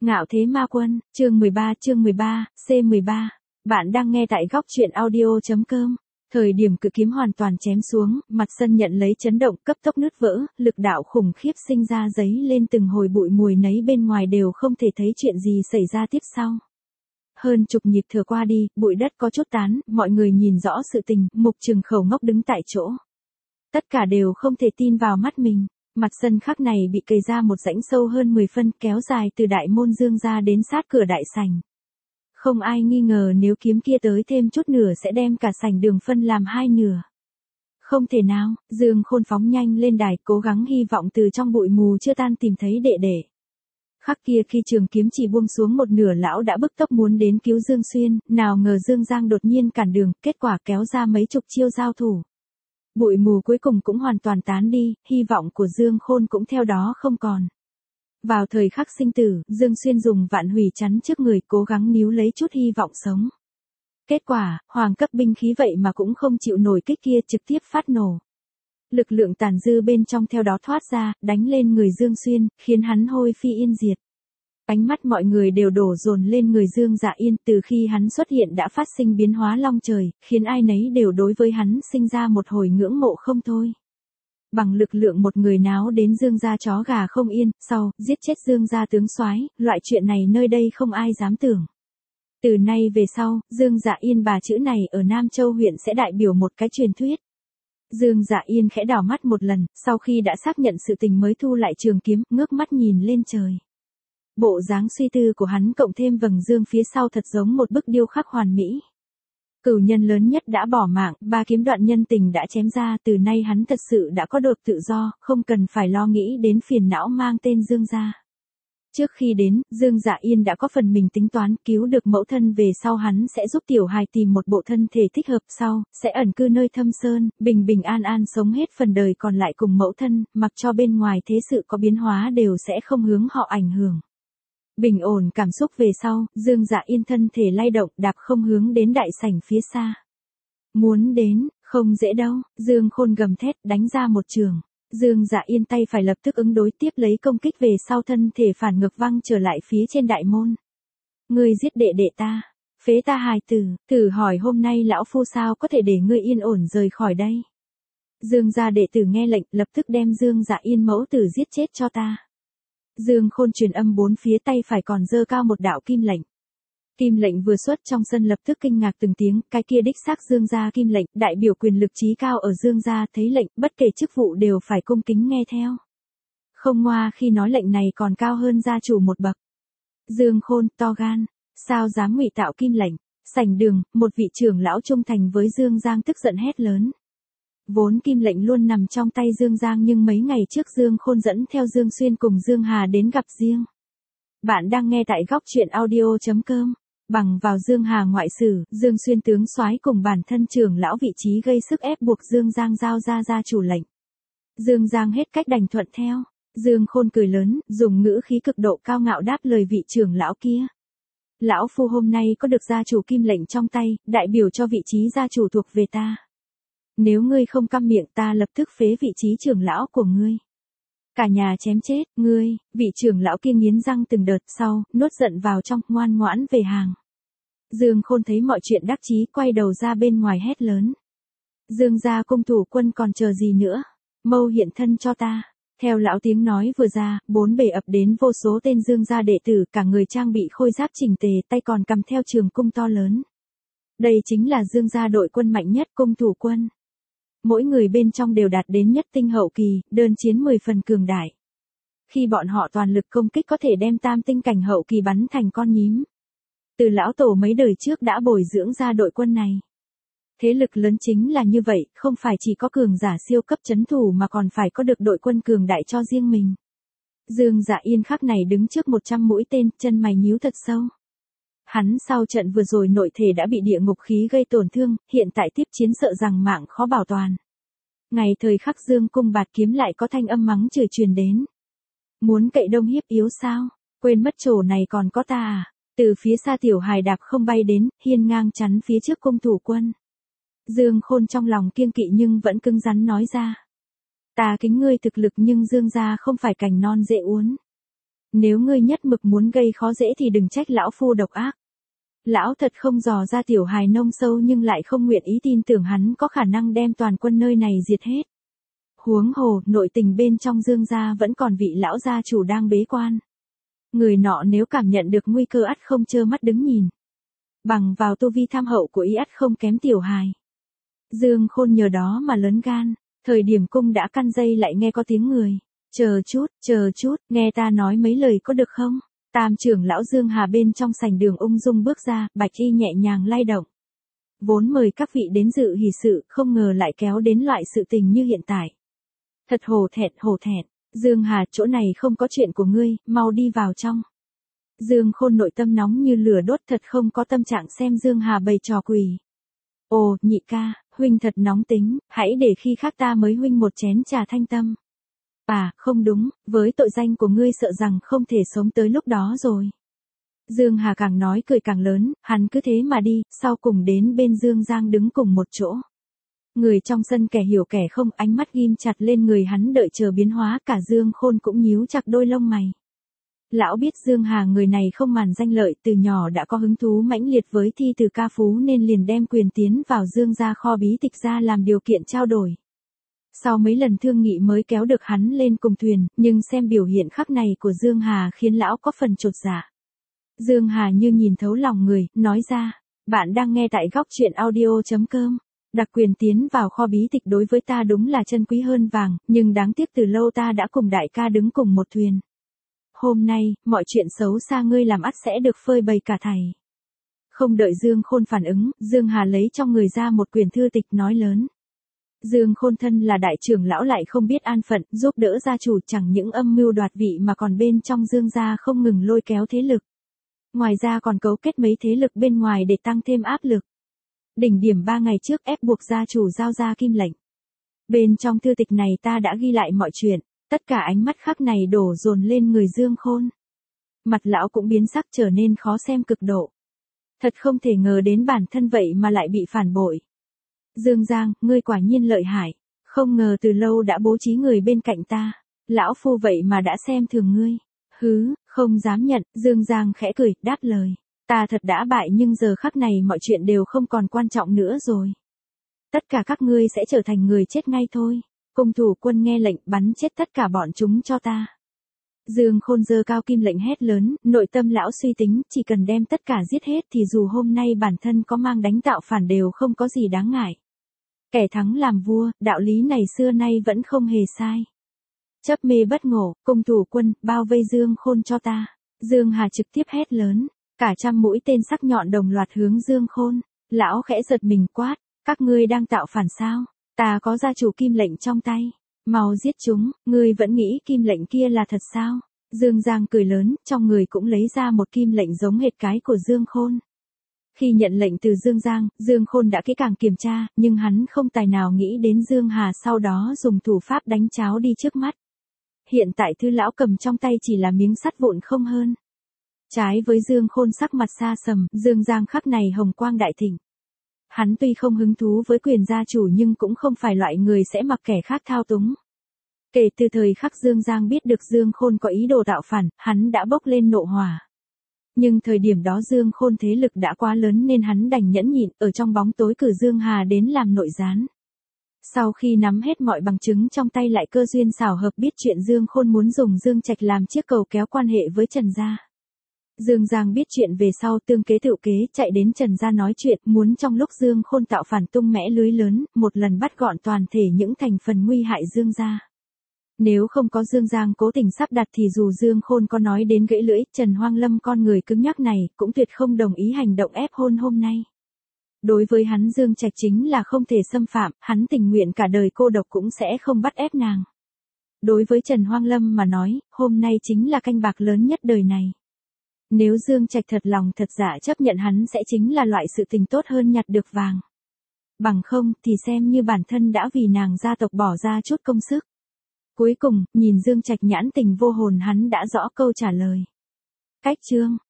Ngạo thế ma quân, chương 13, C13. Bạn đang nghe tại góc truyện audio.com. Thời điểm cự kiếm hoàn toàn chém xuống, mặt sân nhận lấy chấn động cấp tốc nứt vỡ, lực đạo khủng khiếp sinh ra giấy lên từng hồi bụi mùi nấy bên ngoài đều không thể thấy chuyện gì xảy ra tiếp sau. Hơn chục nhịp thừa qua đi, bụi đất có chút tán, mọi người nhìn rõ sự tình, Mục Trừng Khẩu ngốc đứng tại chỗ. Tất cả đều không thể tin vào mắt mình. Mặt sân khắc này bị cày ra một rãnh sâu hơn 10 phân kéo dài từ đại môn Dương ra đến sát cửa đại sảnh. Không ai nghi ngờ nếu kiếm kia tới thêm chút nửa sẽ đem cả sảnh đường phân làm hai nửa. Không thể nào, Dương Khôn phóng nhanh lên đài cố gắng hy vọng từ trong bụi mù chưa tan tìm thấy đệ đệ. Khắc kia khi trường kiếm chỉ buông xuống một nửa lão đã bức tốc muốn đến cứu Dương Xuyên, nào ngờ Dương Giang đột nhiên cản đường, kết quả kéo ra mấy chục chiêu giao thủ. Bụi mù cuối cùng cũng hoàn toàn tán đi, hy vọng của Dương Khôn cũng theo đó không còn. Vào thời khắc sinh tử, Dương Xuyên dùng vạn hủy chắn trước người cố gắng níu lấy chút hy vọng sống. Kết quả, hoàng cấp binh khí vậy mà cũng không chịu nổi kích kia trực tiếp phát nổ. Lực lượng tàn dư bên trong theo đó thoát ra, đánh lên người Dương Xuyên, khiến hắn hôi phi yên diệt. Ánh mắt mọi người đều đổ dồn lên người Dương Dạ Yên, từ khi hắn xuất hiện đã phát sinh biến hóa long trời, khiến ai nấy đều đối với hắn sinh ra một hồi ngưỡng mộ không thôi. Bằng lực lượng một người náo đến Dương gia chó gà không yên, sau, giết chết Dương gia tướng soái, loại chuyện này nơi đây không ai dám tưởng. Từ nay về sau, Dương Dạ Yên bà chữ này ở Nam Châu huyện sẽ đại biểu một cái truyền thuyết. Dương Dạ Yên khẽ đảo mắt một lần, sau khi đã xác nhận sự tình mới thu lại trường kiếm, ngước mắt nhìn lên trời. Bộ dáng suy tư của hắn cộng thêm vầng dương phía sau thật giống một bức điêu khắc hoàn mỹ. Cửu nhân lớn nhất đã bỏ mạng, ba kiếm đoạn nhân tình đã chém ra, từ nay hắn thật sự đã có được tự do, không cần phải lo nghĩ đến phiền não mang tên Dương gia. Trước khi đến, Dương Dạ Yên đã có phần mình tính toán, cứu được mẫu thân về sau hắn sẽ giúp tiểu hài tìm một bộ thân thể thích hợp, sau sẽ ẩn cư nơi thâm sơn, bình bình an an sống hết phần đời còn lại cùng mẫu thân, mặc cho bên ngoài thế sự có biến hóa đều sẽ không hướng họ ảnh hưởng. Bình ổn cảm xúc về sau, Dương Dạ Yên thân thể lay động, đạp không hướng đến đại sảnh phía xa. Muốn đến, không dễ đâu, Dương Khôn gầm thét, đánh ra một trường. Dương Dạ Yên tay phải lập tức ứng đối tiếp lấy công kích về sau thân thể phản ngược văng trở lại phía trên đại môn. Ngươi giết đệ đệ ta, phế ta hài tử, thử hỏi hôm nay lão phu sao có thể để ngươi yên ổn rời khỏi đây. Dương gia đệ tử nghe lệnh lập tức đem Dương Dạ Yên mẫu tử giết chết cho ta. Dương Khôn truyền âm bốn phía tay phải còn giơ cao một đạo kim lệnh. Kim lệnh vừa xuất trong sân lập tức kinh ngạc từng tiếng, cái kia đích xác Dương gia kim lệnh, đại biểu quyền lực trí cao ở Dương gia, thấy lệnh, bất kể chức vụ đều phải cung kính nghe theo. Không ngoa khi nói lệnh này còn cao hơn gia chủ một bậc. Dương Khôn, to gan, sao dám ngụy tạo kim lệnh? Sảnh đường, một vị trưởng lão trung thành với Dương Giang tức giận hét lớn. Vốn kim lệnh luôn nằm trong tay Dương Giang nhưng mấy ngày trước Dương Khôn dẫn theo Dương Xuyên cùng Dương Hà đến gặp riêng. Bạn đang nghe tại góc truyện audio.com. Bằng vào Dương Hà ngoại sử, Dương Xuyên tướng soái cùng bản thân trưởng lão vị trí gây sức ép buộc Dương Giang giao ra gia chủ lệnh. Dương Giang hết cách đành thuận theo. Dương Khôn cười lớn, dùng ngữ khí cực độ cao ngạo đáp lời vị trưởng lão kia. Lão phu hôm nay có được gia chủ kim lệnh trong tay, đại biểu cho vị trí gia chủ thuộc về ta. Nếu ngươi không câm miệng ta lập tức phế vị trí trưởng lão của ngươi. Cả nhà chém chết, ngươi, vị trưởng lão kia nghiến răng từng đợt sau, nuốt giận vào trong, ngoan ngoãn về hàng. Dương Khôn thấy mọi chuyện đắc chí quay đầu ra bên ngoài hét lớn. Dương gia cung thủ quân còn chờ gì nữa, mau hiện thân cho ta. Theo lão tiếng nói vừa ra, bốn bề ập đến vô số tên Dương gia đệ tử, cả người trang bị khôi giáp chỉnh tề, tay còn cầm theo trường cung to lớn. Đây chính là Dương gia đội quân mạnh nhất, cung thủ quân. Mỗi người bên trong đều đạt đến nhất tinh hậu kỳ, đơn chiến 10 phần cường đại. Khi bọn họ toàn lực công kích có thể đem tam tinh cảnh hậu kỳ bắn thành con nhím. Từ lão tổ mấy đời trước đã bồi dưỡng ra đội quân này. Thế lực lớn chính là như vậy, không phải chỉ có cường giả siêu cấp chấn thủ mà còn phải có được đội quân cường đại cho riêng mình. Dương Dạ Yên khắc này đứng trước 100 mũi tên, chân mày nhíu thật sâu. Hắn sau trận vừa rồi nội thể đã bị địa ngục khí gây tổn thương, hiện tại tiếp chiến sợ rằng mạng khó bảo toàn. Ngày thời khắc Dương cung bạt kiếm lại có thanh âm mắng chửi truyền đến. Muốn cậy đông hiếp yếu sao? Quên mất chỗ này còn có ta à? Từ phía xa tiểu hài đạp không bay đến, hiên ngang chắn phía trước cung thủ quân. Dương Khôn trong lòng kiêng kỵ nhưng vẫn cứng rắn nói ra. Ta kính ngươi thực lực nhưng Dương gia không phải cành non dễ uốn. Nếu ngươi nhất mực muốn gây khó dễ thì đừng trách lão phu độc ác. Lão thật không dò ra tiểu hài nông sâu nhưng lại không nguyện ý tin tưởng hắn có khả năng đem toàn quân nơi này diệt hết. Huống hồ, nội tình bên trong Dương gia vẫn còn vị lão gia chủ đang bế quan. Người nọ nếu cảm nhận được nguy cơ ắt không trơ mắt đứng nhìn. Bằng vào tu vi tham hậu của y ắt không kém tiểu hài. Dương Khôn nhờ đó mà lớn gan, thời điểm cung đã căn dây lại nghe có tiếng người. Chờ chút, nghe ta nói mấy lời có được không? Tam trưởng lão Dương Hà bên trong sảnh đường ung dung bước ra, bạch y nhẹ nhàng lay động. Vốn mời các vị đến dự hỷ sự, không ngờ lại kéo đến loại sự tình như hiện tại. Thật hổ thẹn, Dương Hà, chỗ này không có chuyện của ngươi, mau đi vào trong. Dương Khôn nội tâm nóng như lửa đốt, thật không có tâm trạng xem Dương Hà bày trò quỷ. Ồ, nhị ca, huynh thật nóng tính, hãy để khi khác ta mới huynh một chén trà thanh tâm. À, không đúng, với tội danh của ngươi sợ rằng không thể sống tới lúc đó rồi. Dương Hà càng nói cười càng lớn, hắn cứ thế mà đi, sau cùng đến bên Dương Giang đứng cùng một chỗ. Người trong sân kẻ hiểu kẻ không, ánh mắt ghim chặt lên người hắn đợi chờ biến hóa, cả Dương Khôn cũng nhíu chặt đôi lông mày. Lão biết Dương Hà người này không màng danh lợi, từ nhỏ đã có hứng thú mãnh liệt với thi từ ca phú nên liền đem quyền tiến vào Dương gia kho bí tịch ra làm điều kiện trao đổi. Sau mấy lần thương nghị mới kéo được hắn lên cùng thuyền, nhưng xem biểu hiện khắc này của Dương Hà khiến lão có phần chột dạ. Dương Hà như nhìn thấu lòng người, nói ra, bạn đang nghe tại góc truyện audio.com. Đặc quyền tiến vào kho bí tịch đối với ta đúng là chân quý hơn vàng, nhưng đáng tiếc từ lâu ta đã cùng đại ca đứng cùng một thuyền. Hôm nay, mọi chuyện xấu xa ngươi làm ắt sẽ được phơi bày cả thảy. Không đợi Dương Khôn phản ứng, Dương Hà lấy trong người ra một quyển thư tịch nói lớn. Dương Khôn thân là đại trưởng lão lại không biết an phận, giúp đỡ gia chủ chẳng những âm mưu đoạt vị mà còn bên trong Dương gia không ngừng lôi kéo thế lực. Ngoài ra còn cấu kết mấy thế lực bên ngoài để tăng thêm áp lực. Đỉnh điểm 3 ngày trước ép buộc gia chủ giao ra kim lệnh. Bên trong thư tịch này ta đã ghi lại mọi chuyện, tất cả ánh mắt khắc này đổ dồn lên người Dương Khôn. Mặt lão cũng biến sắc trở nên khó xem cực độ. Thật không thể ngờ đến bản thân vậy mà lại bị phản bội. Dương Giang, ngươi quả nhiên lợi hại, không ngờ từ lâu đã bố trí người bên cạnh ta, lão phu vậy mà đã xem thường ngươi. Hứ, không dám nhận, Dương Giang khẽ cười, đáp lời. Ta thật đã bại nhưng giờ khắc này mọi chuyện đều không còn quan trọng nữa rồi. Tất cả các ngươi sẽ trở thành người chết ngay thôi. Cung thủ quân nghe lệnh bắn chết tất cả bọn chúng cho ta. Dương Khôn giơ cao kim lệnh hét lớn, nội tâm lão suy tính, chỉ cần đem tất cả giết hết thì dù hôm nay bản thân có mang đánh tạo phản đều không có gì đáng ngại. Kẻ thắng làm vua, đạo lý này xưa nay vẫn không hề sai. Chấp mê bất ngộ, cung thủ quân, bao vây Dương Khôn cho ta. Dương Hà trực tiếp hét lớn, cả trăm mũi tên sắc nhọn đồng loạt hướng Dương Khôn. Lão khẽ giật mình quát, các ngươi đang tạo phản sao? Ta có gia chủ kim lệnh trong tay. Mau giết chúng, ngươi vẫn nghĩ kim lệnh kia là thật sao? Dương Giang cười lớn, trong người cũng lấy ra một kim lệnh giống hệt cái của Dương Khôn. Khi nhận lệnh từ Dương Giang, Dương Khôn đã kỹ càng kiểm tra, nhưng hắn không tài nào nghĩ đến Dương Hà sau đó dùng thủ pháp đánh cháo đi trước mắt. Hiện tại thư lão cầm trong tay chỉ là miếng sắt vụn không hơn. Trái với Dương Khôn sắc mặt xa sầm, Dương Giang khắc này hồng quang đại thịnh. Hắn tuy không hứng thú với quyền gia chủ nhưng cũng không phải loại người sẽ mặc kẻ khác thao túng. Kể từ thời khắc Dương Giang biết được Dương Khôn có ý đồ tạo phản, hắn đã bốc lên nộ hỏa. Nhưng thời điểm đó Dương Khôn thế lực đã quá lớn nên hắn đành nhẫn nhịn, ở trong bóng tối cử Dương Hà đến làm nội gián. Sau khi nắm hết mọi bằng chứng trong tay lại cơ duyên xảo hợp biết chuyện Dương Khôn muốn dùng Dương Trạch làm chiếc cầu kéo quan hệ với Trần gia. Dương Giang biết chuyện về sau tương kế tựu kế chạy đến Trần gia nói chuyện muốn trong lúc Dương Khôn tạo phản tung mẽ lưới lớn, một lần bắt gọn toàn thể những thành phần nguy hại Dương gia. Nếu không có Dương Giang cố tình sắp đặt thì dù Dương Khôn có nói đến gãy lưỡi, Trần Hoang Lâm con người cứng nhắc này cũng tuyệt không đồng ý hành động ép hôn hôm nay. Đối với hắn Dương Trạch chính là không thể xâm phạm, hắn tình nguyện cả đời cô độc cũng sẽ không bắt ép nàng. Đối với Trần Hoang Lâm mà nói, hôm nay chính là canh bạc lớn nhất đời này. Nếu Dương Trạch thật lòng thật dạ chấp nhận hắn sẽ chính là loại sự tình tốt hơn nhặt được vàng. Bằng không thì xem như bản thân đã vì nàng gia tộc bỏ ra chút công sức. Cuối cùng, nhìn Dương Trạch nhãn tình vô hồn hắn đã rõ câu trả lời. Cách chương